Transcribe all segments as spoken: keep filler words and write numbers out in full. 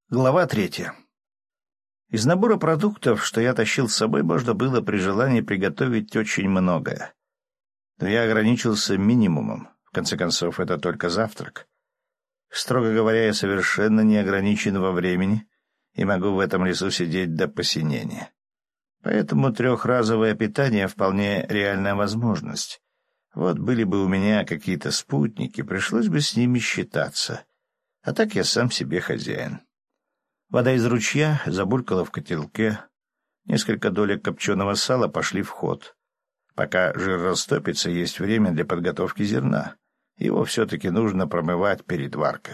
Глава третья. Из набора продуктов, что я тащил с собой, можно было при желании приготовить очень многое. Но я ограничился минимумом. В конце концов, это только завтрак. Строго говоря, я совершенно не ограничен во времени и могу в этом лесу сидеть до посинения. Поэтому трехразовое питание — вполне реальная возможность. Вот были бы у меня какие-то спутники, пришлось бы с ними считаться. А так я сам себе хозяин. Вода из ручья забулькала в котелке. Несколько долек копченого сала пошли в ход. Пока жир растопится, есть время для подготовки зерна. Его все-таки нужно промывать перед варкой.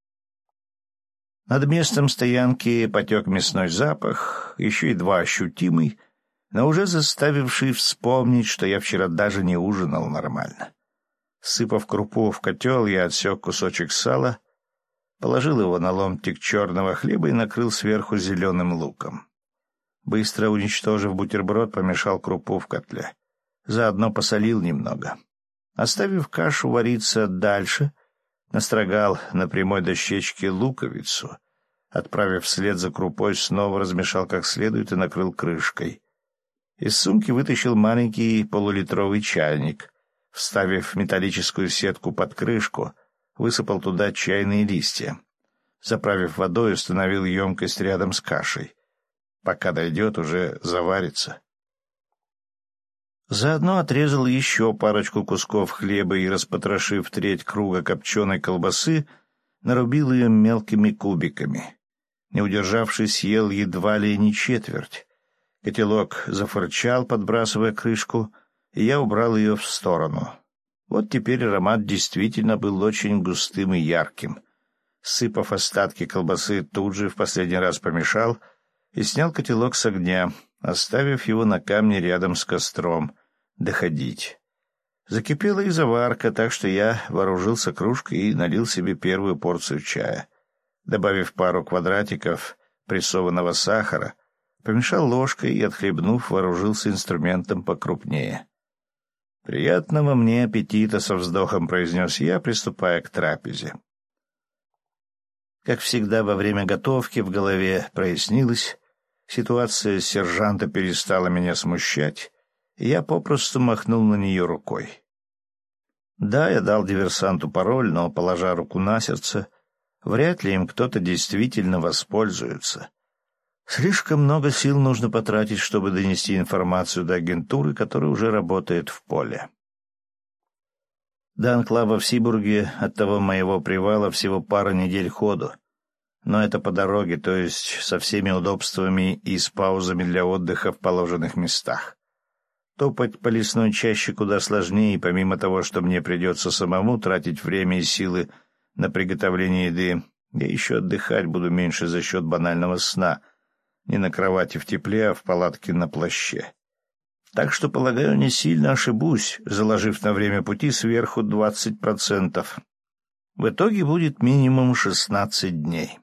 Над местом стоянки потек мясной запах, еще едва ощутимый, но уже заставивший вспомнить, что я вчера даже не ужинал нормально. Сыпав крупу в котел, я отсек кусочек сала, положил его на ломтик черного хлеба и накрыл сверху зеленым луком. Быстро уничтожив бутерброд, помешал крупу в котле. Заодно посолил немного. Оставив кашу вариться дальше, настрогал на прямой дощечке луковицу. Отправив вслед за крупой, снова размешал как следует и накрыл крышкой. Из сумки вытащил маленький полулитровый чайник. Вставив металлическую сетку под крышку, высыпал туда чайные листья. Заправив водой, установил емкость рядом с кашей. Пока дойдет, уже заварится. Заодно отрезал еще парочку кусков хлеба и, распотрошив треть круга копченой колбасы, нарубил ее мелкими кубиками. Не удержавшись, съел едва ли не четверть. Котелок зафырчал, подбрасывая крышку, и я убрал ее в сторону. Вот теперь аромат действительно был очень густым и ярким. Сыпав остатки колбасы, тут же в последний раз помешал и снял котелок с огня, оставив его на камне рядом с костром доходить. Закипела и заварка, так что я вооружился кружкой и налил себе первую порцию чая. Добавив пару квадратиков прессованного сахара, помешал ложкой и, отхлебнув, вооружился инструментом покрупнее. «Приятного мне аппетита!» — со вздохом произнес я, приступая к трапезе. Как всегда, во время готовки в голове прояснилось, ситуация сержанта перестала меня смущать, и я попросту махнул на нее рукой. Да, я дал диверсанту пароль, но, положа руку на сердце, вряд ли им кто-то действительно воспользуется. Слишком много сил нужно потратить, чтобы донести информацию до агентуры, которая уже работает в поле. До анклава в Сибурге от того моего привала всего пара недель ходу. Но это по дороге, то есть со всеми удобствами и с паузами для отдыха в положенных местах. Топать по лесной чаще куда сложнее, и помимо того, что мне придется самому тратить время и силы на приготовление еды, я еще отдыхать буду меньше за счет банального сна — не на кровати в тепле, а в палатке на плаще. Так что, полагаю, не сильно ошибусь, заложив на время пути сверху двадцать процентов. В итоге будет минимум шестнадцать дней.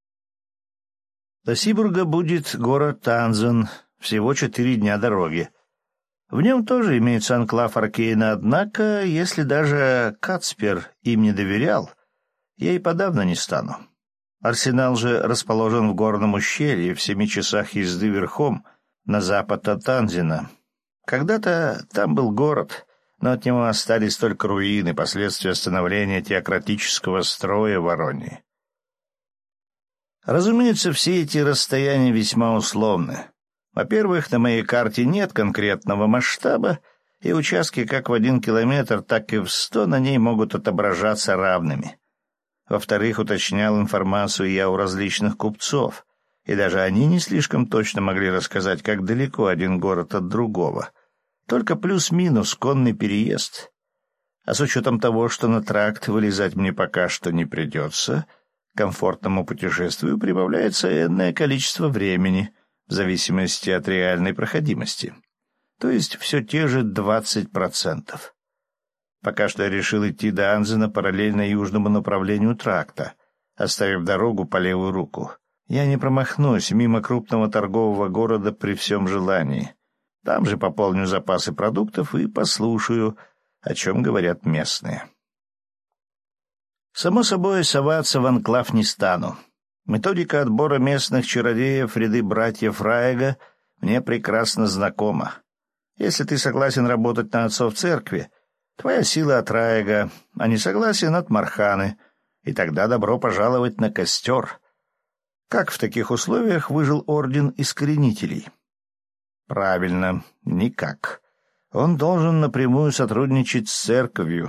До Сибурга будет город Танзан, всего четыре дня дороги. В нем тоже имеется анклав Аркейна, однако, если даже Кацпер им не доверял, я и подавно не стану. Арсенал же расположен в горном ущелье, в семи часах езды верхом, на запад от Танзина. Когда-то там был город, но от него остались только руины, последствия становления теократического строя в Воронии. Разумеется, все эти расстояния весьма условны. Во-первых, на моей карте нет конкретного масштаба, и участки как в один километр, так и в сто на ней могут отображаться равными. Во-вторых, уточнял информацию я у различных купцов, и даже они не слишком точно могли рассказать, как далеко один город от другого. Только плюс-минус конный переезд. А с учетом того, что на тракт вылезать мне пока что не придется, к комфортному путешествию прибавляется энное количество времени, в зависимости от реальной проходимости. То есть все те же двадцать процентов. Пока что я решил идти до Анзена параллельно южному направлению тракта, оставив дорогу по левую руку. Я не промахнусь мимо крупного торгового города при всем желании. Там же пополню запасы продуктов и послушаю, о чем говорят местные. Само собой, соваться в анклав не стану. Методика отбора местных чародеев в ряды братьев Раега мне прекрасно знакома. Если ты согласен работать на отцов церкви, твоя сила от Раега, а не согласен от Марханы, и тогда добро пожаловать на костер. Как в таких условиях выжил орден искоренителей? Правильно, никак. Он должен напрямую сотрудничать с церковью.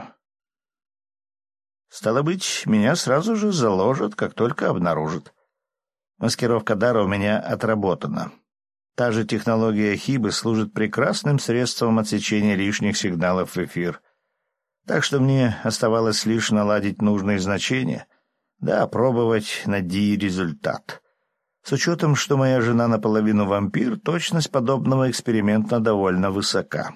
Стало быть, меня сразу же заложат, как только обнаружат. Маскировка дара у меня отработана. Та же технология Хибы служит прекрасным средством отсечения лишних сигналов в эфир. Так что мне оставалось лишь наладить нужные значения, да опробовать на Ди результат. С учетом, что моя жена наполовину вампир, точность подобного эксперимента довольно высока.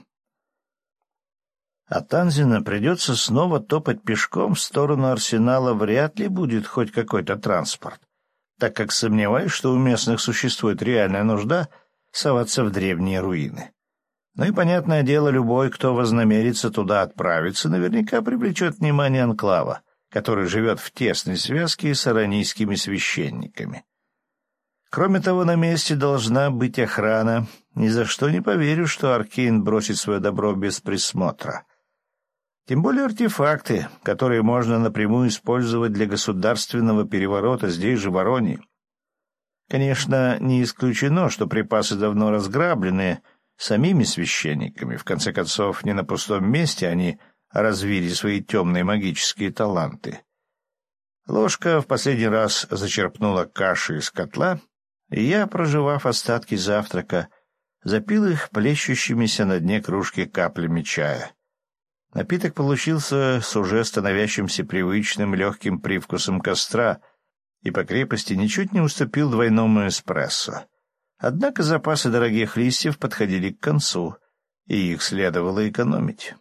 А Танзина придется снова топать пешком в сторону арсенала, вряд ли будет хоть какой-то транспорт, так как сомневаюсь, что у местных существует реальная нужда соваться в древние руины. Ну и, понятное дело, любой, кто вознамерится туда отправиться, наверняка привлечет внимание анклава, который живет в тесной связке с аранийскими священниками. Кроме того, на месте должна быть охрана. Ни за что не поверю, что Аркейн бросит свое добро без присмотра. Тем более артефакты, которые можно напрямую использовать для государственного переворота здесь же, в Аронии. Конечно, не исключено, что припасы давно разграблены самими священниками. В конце концов, не на пустом месте они развили свои темные магические таланты. Ложка в последний раз зачерпнула каши из котла, и я, прожевав остатки завтрака, запил их плещущимися на дне кружки каплями чая. Напиток получился с уже становящимся привычным легким привкусом костра и по крепости ничуть не уступил двойному эспрессо. Однако запасы дорогих листьев подходили к концу, и их следовало экономить.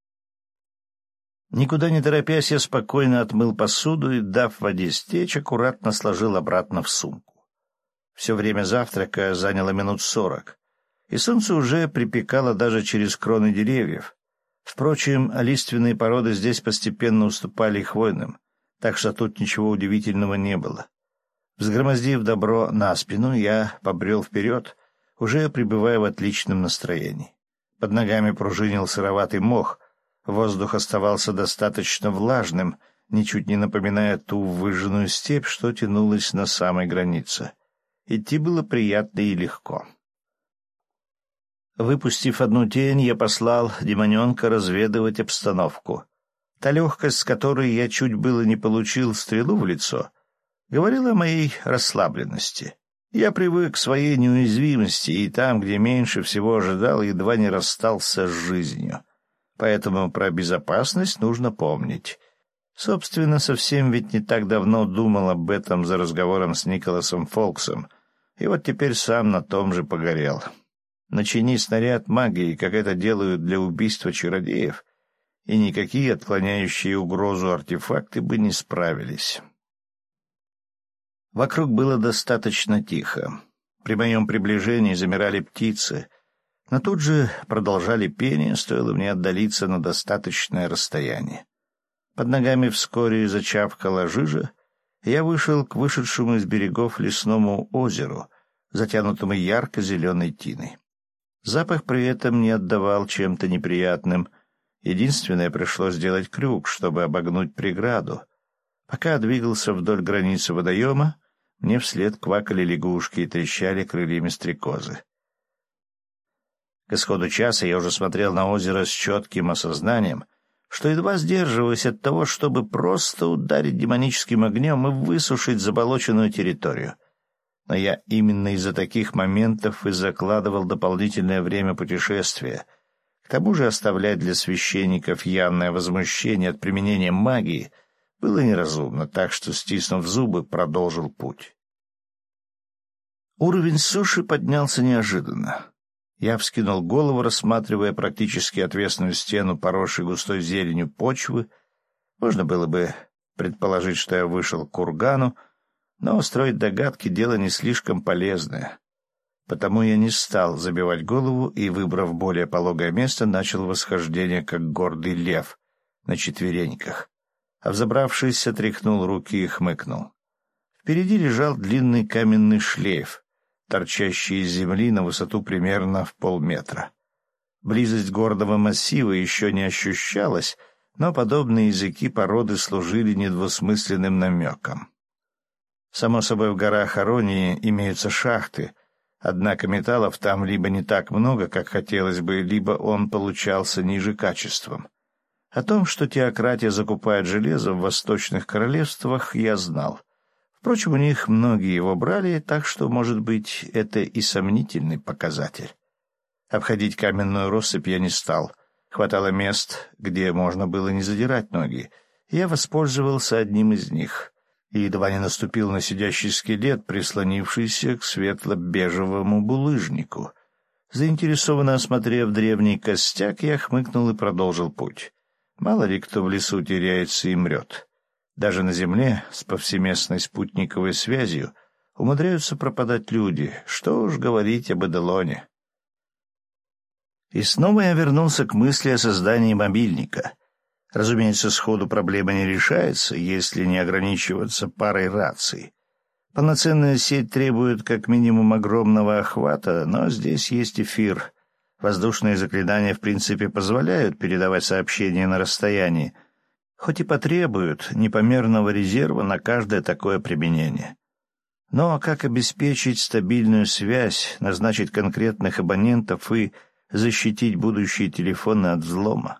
Никуда не торопясь, я спокойно отмыл посуду и, дав воде стечь, аккуратно сложил обратно в сумку. Все время завтрака заняло минут сорок, и солнце уже припекало даже через кроны деревьев. Впрочем, лиственные породы здесь постепенно уступали хвойным, так что тут ничего удивительного не было. Взгромоздив добро на спину, я побрел вперед, уже пребывая в отличном настроении. Под ногами пружинил сыроватый мох, воздух оставался достаточно влажным, ничуть не напоминая ту выжженную степь, что тянулась на самой границе. Идти было приятно и легко. Выпустив одну тень, я послал демоненка разведывать обстановку. Та легкость, с которой я чуть было не получил стрелу в лицо, говорила о моей расслабленности. Я привык к своей неуязвимости, и там, где меньше всего ожидал, едва не расстался с жизнью. Поэтому про безопасность нужно помнить. Собственно, совсем ведь не так давно думал об этом за разговором с Николасом Фолксом, и вот теперь сам на том же погорел. Начини снаряд магии, как это делают для убийства чародеев, и никакие отклоняющие угрозу артефакты бы не справились. Вокруг было достаточно тихо. При моем приближении замирали птицы, но тут же продолжали пение, стоило мне отдалиться на достаточное расстояние. Под ногами вскоре зачавкала жижа, и я вышел к вышедшему из берегов лесному озеру, затянутому ярко-зеленой тиной. Запах при этом не отдавал чем-то неприятным. Единственное, пришлось сделать крюк, чтобы обогнуть преграду. Пока двигался вдоль границы водоема, мне вслед квакали лягушки и трещали крыльями стрекозы. К исходу часа я уже смотрел на озеро с четким осознанием, что едва сдерживаюсь от того, чтобы просто ударить демоническим огнем и высушить заболоченную территорию. Но я именно из-за таких моментов и закладывал дополнительное время путешествия. К тому же оставлять для священников явное возмущение от применения магии было неразумно, так что, стиснув зубы, продолжил путь. Уровень суши поднялся неожиданно. Я вскинул голову, рассматривая практически отвесную стену, поросшей густой зеленью почвы. Можно было бы предположить, что я вышел к кургану, но строить догадки — дело не слишком полезное. Потому я не стал забивать голову и, выбрав более пологое место, начал восхождение, как гордый лев, на четвереньках. А взобравшись, отряхнул руки и хмыкнул. Впереди лежал длинный каменный шлейф, торчащий из земли на высоту примерно в полметра. Близость горного массива еще не ощущалась, но подобные языки породы служили недвусмысленным намеком. Само собой, в горах Аронии имеются шахты, однако металлов там либо не так много, как хотелось бы, либо он получался ниже качеством. О том, что теократия закупает железо в восточных королевствах, я знал. Впрочем, у них многие его брали, так что, может быть, это и сомнительный показатель. Обходить каменную россыпь я не стал. Хватало мест, где можно было не задирать ноги. Я воспользовался одним из них и едва не наступил на сидящий скелет, прислонившийся к светло-бежевому булыжнику. Заинтересованно осмотрев древний костяк, я хмыкнул и продолжил путь. Мало ли кто в лесу теряется и мрет. Даже на земле с повсеместной спутниковой связью умудряются пропадать люди, что уж говорить об Эделоне. И снова я вернулся к мысли о создании мобильника. Разумеется, сходу проблема не решается, если не ограничиваться парой раций. Полноценная сеть требует как минимум огромного охвата, но здесь есть эфир. Воздушные заклинания в принципе позволяют передавать сообщения на расстоянии, хоть и потребуют непомерного резерва на каждое такое применение. Но как обеспечить стабильную связь, назначить конкретных абонентов и защитить будущие телефоны от взлома?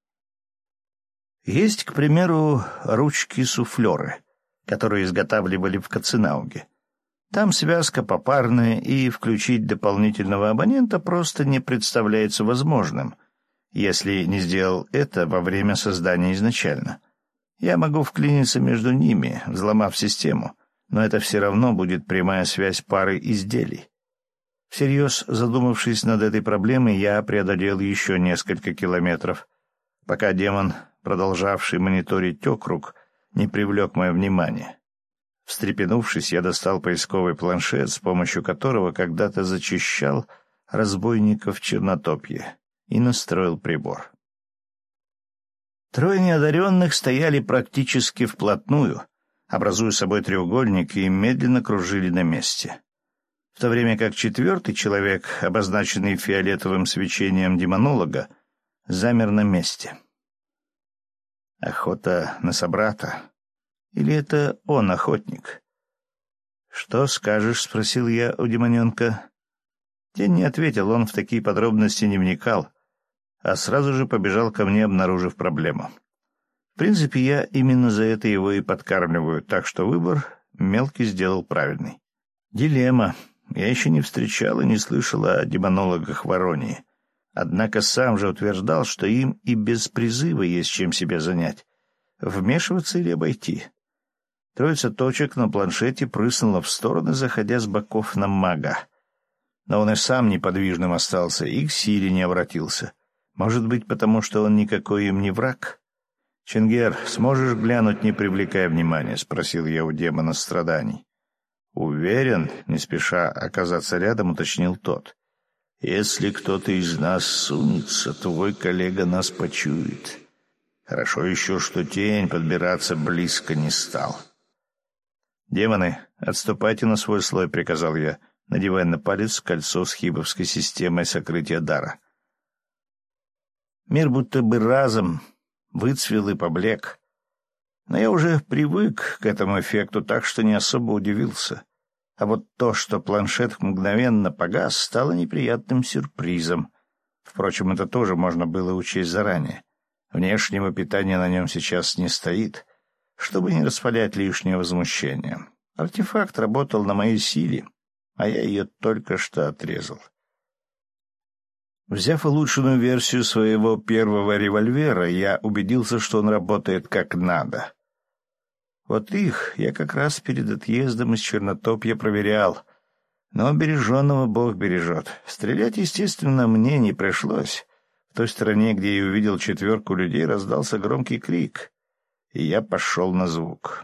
Есть, к примеру, ручки-суфлеры, которые изготавливали в Каценауге. Там связка попарная, и включить дополнительного абонента просто не представляется возможным, если не сделал это во время создания изначально. Я могу вклиниться между ними, взломав систему, но это все равно будет прямая связь пары изделий. Всерьез задумавшись над этой проблемой, я преодолел еще несколько километров, пока демон, продолжавший мониторить округ, не привлек мое внимание. Встрепенувшись, я достал поисковый планшет, с помощью которого когда-то зачищал разбойников в Чернотопье, и настроил прибор. Трое неодаренных стояли практически вплотную, образуя собой треугольник, и медленно кружили на месте, в то время как четвертый человек, обозначенный фиолетовым свечением демонолога, замер на месте. Охота на собрата? Или это он охотник? «Что скажешь?» — спросил я у демоненка. Тень не ответил, он в такие подробности не вникал, а сразу же побежал ко мне, обнаружив проблему. В принципе, я именно за это его и подкармливаю, так что выбор мелкий сделал правильный. Дилемма. Я еще не встречал и не слышал о демонологах в Аронии. Однако сам же утверждал, что им и без призыва есть чем себя занять. Вмешиваться или обойти? Троица точек на планшете прыснула в стороны, заходя с боков на мага. Но он и сам неподвижным остался, и к силе не обратился. Может быть, потому что он никакой им не враг? — Чингер, сможешь глянуть, не привлекая внимания? — спросил я у демона страданий. — Уверен, — не спеша оказаться рядом, уточнил тот. — Если кто-то из нас сунется, твой коллега нас почует. Хорошо еще, что тень подбираться близко не стал. — Демоны, отступайте на свой слой, — приказал я, надевая на палец кольцо с хибовской системой сокрытия дара. Мир будто бы разом выцвел и поблек. Но я уже привык к этому эффекту, так что не особо удивился. А вот то, что планшет мгновенно погас, стало неприятным сюрпризом. Впрочем, это тоже можно было учесть заранее. Внешнего питания на нем сейчас не стоит, чтобы не распалять лишнее возмущение. Артефакт работал на моей силе, а я ее только что отрезал. Взяв улучшенную версию своего первого револьвера, я убедился, что он работает как надо. Вот их я как раз перед отъездом из Чернотопья проверял. Но береженного Бог бережет. Стрелять, естественно, мне не пришлось. В той стороне, где я увидел четверку людей, раздался громкий крик, и я пошел на звук.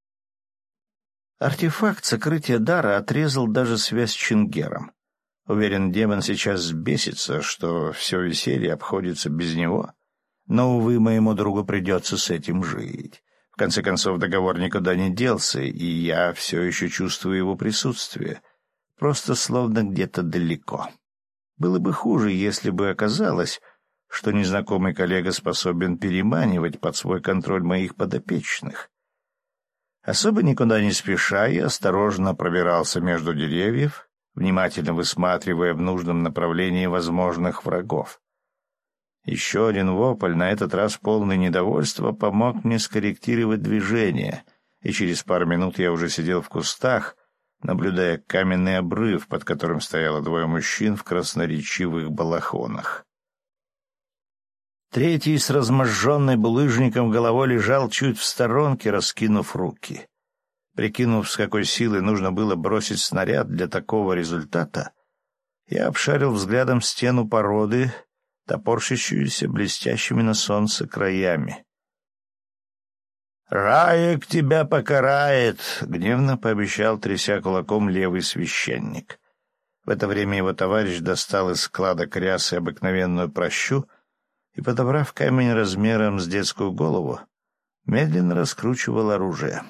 Артефакт сокрытия дара отрезал даже связь с Чингером. Уверен, демон сейчас взбесится, что все веселье обходится без него. Но, увы, моему другу придется с этим жить. В В конце концов, договор никуда не делся, и я все еще чувствую его присутствие, просто словно где-то далеко. Было бы хуже, если бы оказалось, что незнакомый коллега способен переманивать под свой контроль моих подопечных. Особо никуда не спеша, я осторожно пробирался между деревьев, внимательно высматривая в нужном направлении возможных врагов. Еще один вопль, на этот раз полный недовольства, помог мне скорректировать движение, и через пару минут я уже сидел в кустах, наблюдая каменный обрыв, под которым стояло двое мужчин в красноречивых балахонах. Третий с разможженной булыжником головой лежал чуть в сторонке, раскинув руки. Прикинув, с какой силой нужно было бросить снаряд для такого результата, я обшарил взглядом стену породы, топорщащуюся блестящими на солнце краями. «Раек тебя покарает!» — гневно пообещал, тряся кулаком, левый священник. В это время его товарищ достал из складок рясы обыкновенную пращу и, подобрав камень размером с детскую голову, медленно раскручивал оружие.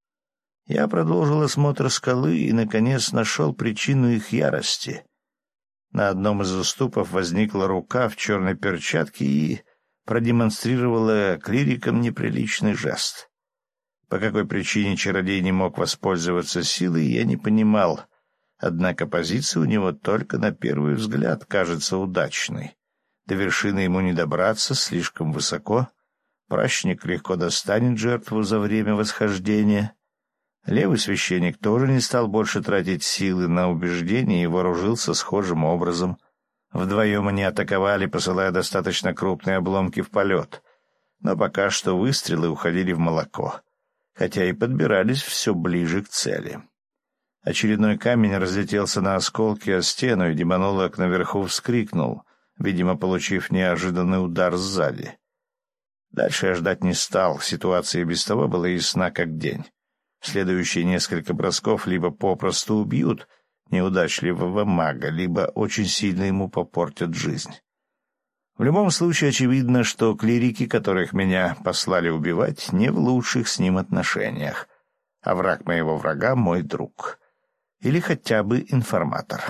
Я продолжил осмотр скалы и, наконец, нашел причину их ярости. На одном из уступов возникла рука в черной перчатке и продемонстрировала клирикам неприличный жест. По какой причине чародей не мог воспользоваться силой, я не понимал, однако позиция у него только на первый взгляд кажется удачной. До вершины ему не добраться, слишком высоко. Пращник легко достанет жертву за время восхождения. Левый священник тоже не стал больше тратить силы на убеждение и вооружился схожим образом. Вдвоем они атаковали, посылая достаточно крупные обломки в полет. Но пока что выстрелы уходили в молоко, хотя и подбирались все ближе к цели. Очередной камень разлетелся на осколки о стену, и демонолог наверху вскрикнул, видимо, получив неожиданный удар сзади. Дальше я ждать не стал, ситуация и без того была ясна как день. Следующие несколько бросков либо попросту убьют неудачливого мага, либо очень сильно ему попортят жизнь. В любом случае очевидно, что клирики, которых меня послали убивать, не в лучших с ним отношениях, а враг моего врага — мой друг. Или хотя бы информатор.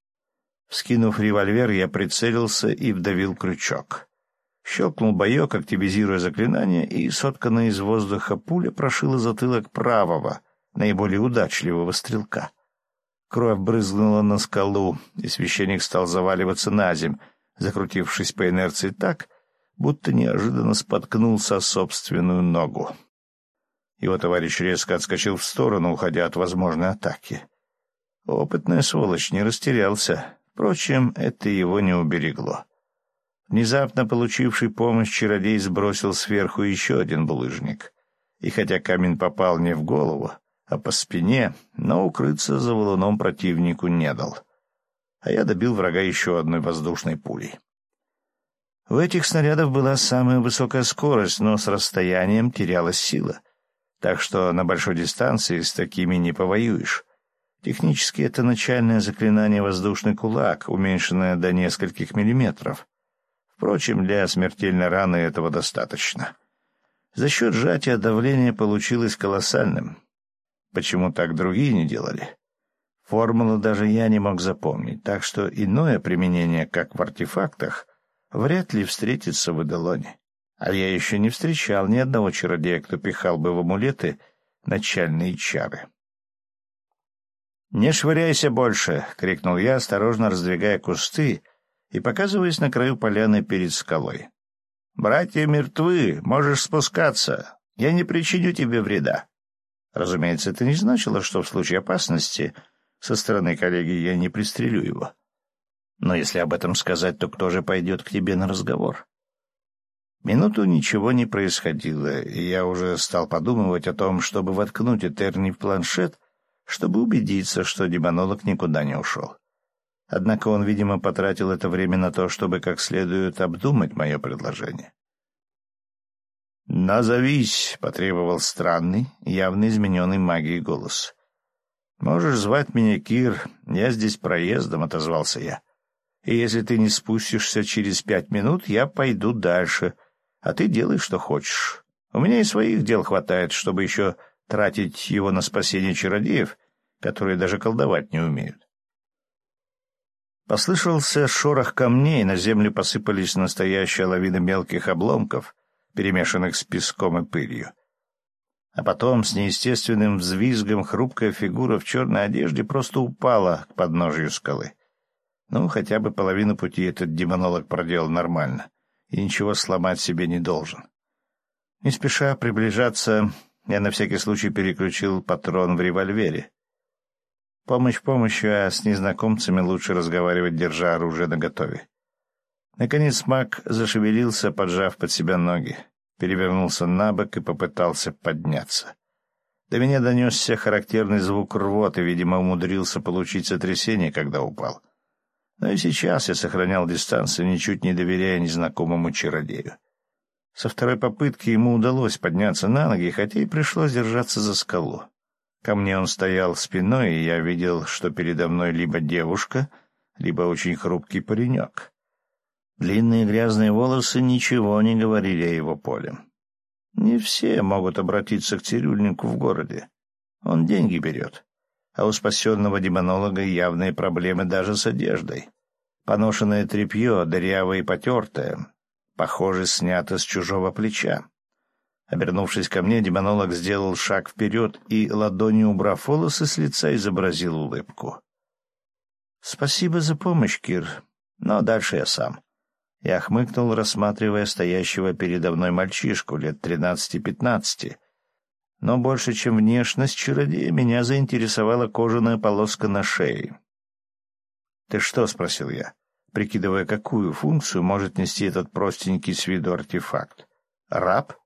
Вскинув револьвер, я прицелился и вдавил крючок. Щелкнул боек, активизируя заклинание, и сотканная из воздуха пуля прошила затылок правого, наиболее удачливого стрелка. Кровь брызнула на скалу, и священник стал заваливаться на земь, закрутившись по инерции так, будто неожиданно споткнулся о собственную ногу. Его товарищ резко отскочил в сторону, уходя от возможной атаки. Опытная сволочь не растерялся. Впрочем, это его не уберегло. Внезапно получивший помощь чародей сбросил сверху еще один булыжник. И хотя камень попал не в голову, а по спине, но укрыться за валуном противнику не дал. А я добил врага еще одной воздушной пулей. У этих снарядов была самая высокая скорость, но с расстоянием терялась сила. Так что на большой дистанции с такими не повоюешь. Технически это начальное заклинание «Воздушный кулак», уменьшенное до нескольких миллиметров. Впрочем, для смертельной раны этого достаточно. За счет сжатия давление получилось колоссальным. Почему так другие не делали? Формулу даже я не мог запомнить, так что иное применение, как в артефактах, вряд ли встретится в Эделоне. А я еще не встречал ни одного чародея, кто пихал бы в амулеты начальные чары. «Не швыряйся больше!» — крикнул я, осторожно раздвигая кусты и показываясь на краю поляны перед скалой. «Братья мертвы, можешь спускаться. Я не причиню тебе вреда». Разумеется, это не значило, что в случае опасности со стороны коллеги я не пристрелю его. Но если об этом сказать, то кто же пойдет к тебе на разговор? Минуту ничего не происходило, и я уже стал подумывать о том, чтобы воткнуть Этерни в планшет, чтобы убедиться, что демонолог никуда не ушел. Однако он, видимо, потратил это время на то, чтобы как следует обдумать мое предложение. «Назовись», — потребовал странный, явно измененный магией голос. «Можешь звать меня Кир, я здесь проездом», — отозвался я. «И если ты не спустишься через пять минут, я пойду дальше, а ты делай, что хочешь. У меня и своих дел хватает, чтобы еще тратить его на спасение чародеев, которые даже колдовать не умеют. Послышался шорох камней, на землю посыпались настоящая лавина мелких обломков, перемешанных с песком и пылью. А потом с неестественным взвизгом хрупкая фигура в черной одежде просто упала к подножию скалы. Ну, хотя бы половину пути этот демонолог проделал нормально, и ничего сломать себе не должен. Не спеша приближаться, я на всякий случай переключил патрон в револьвере. Помощь помощью, а с незнакомцами лучше разговаривать, держа оружие наготове. Наконец маг зашевелился, поджав под себя ноги, перевернулся на бок и попытался подняться. До меня донесся характерный звук рвоты, видимо, умудрился получить сотрясение, когда упал. Но и сейчас я сохранял дистанцию, ничуть не доверяя незнакомому чародею. Со второй попытки ему удалось подняться на ноги, хотя и пришлось держаться за скалу. Ко мне он стоял спиной, и я видел, что передо мной либо девушка, либо очень хрупкий паренек. Длинные грязные волосы ничего не говорили о его поле. Не все могут обратиться к цирюльнику в городе. Он деньги берет. А у спасенного демонолога явные проблемы даже с одеждой. Поношенное тряпье, дырявое и потертое, похоже, снято с чужого плеча. Обернувшись ко мне, демонолог сделал шаг вперед и, ладонью убрав волосы с лица, изобразил улыбку. — Спасибо за помощь, Кир, но дальше я сам. Я хмыкнул, рассматривая стоящего передо мной мальчишку лет тринадцати-пятнадцати. Но больше, чем внешность чародея, меня заинтересовала кожаная полоска на шее. — Ты что? — спросил я, прикидывая, какую функцию может нести этот простенький с виду артефакт. — Раб? —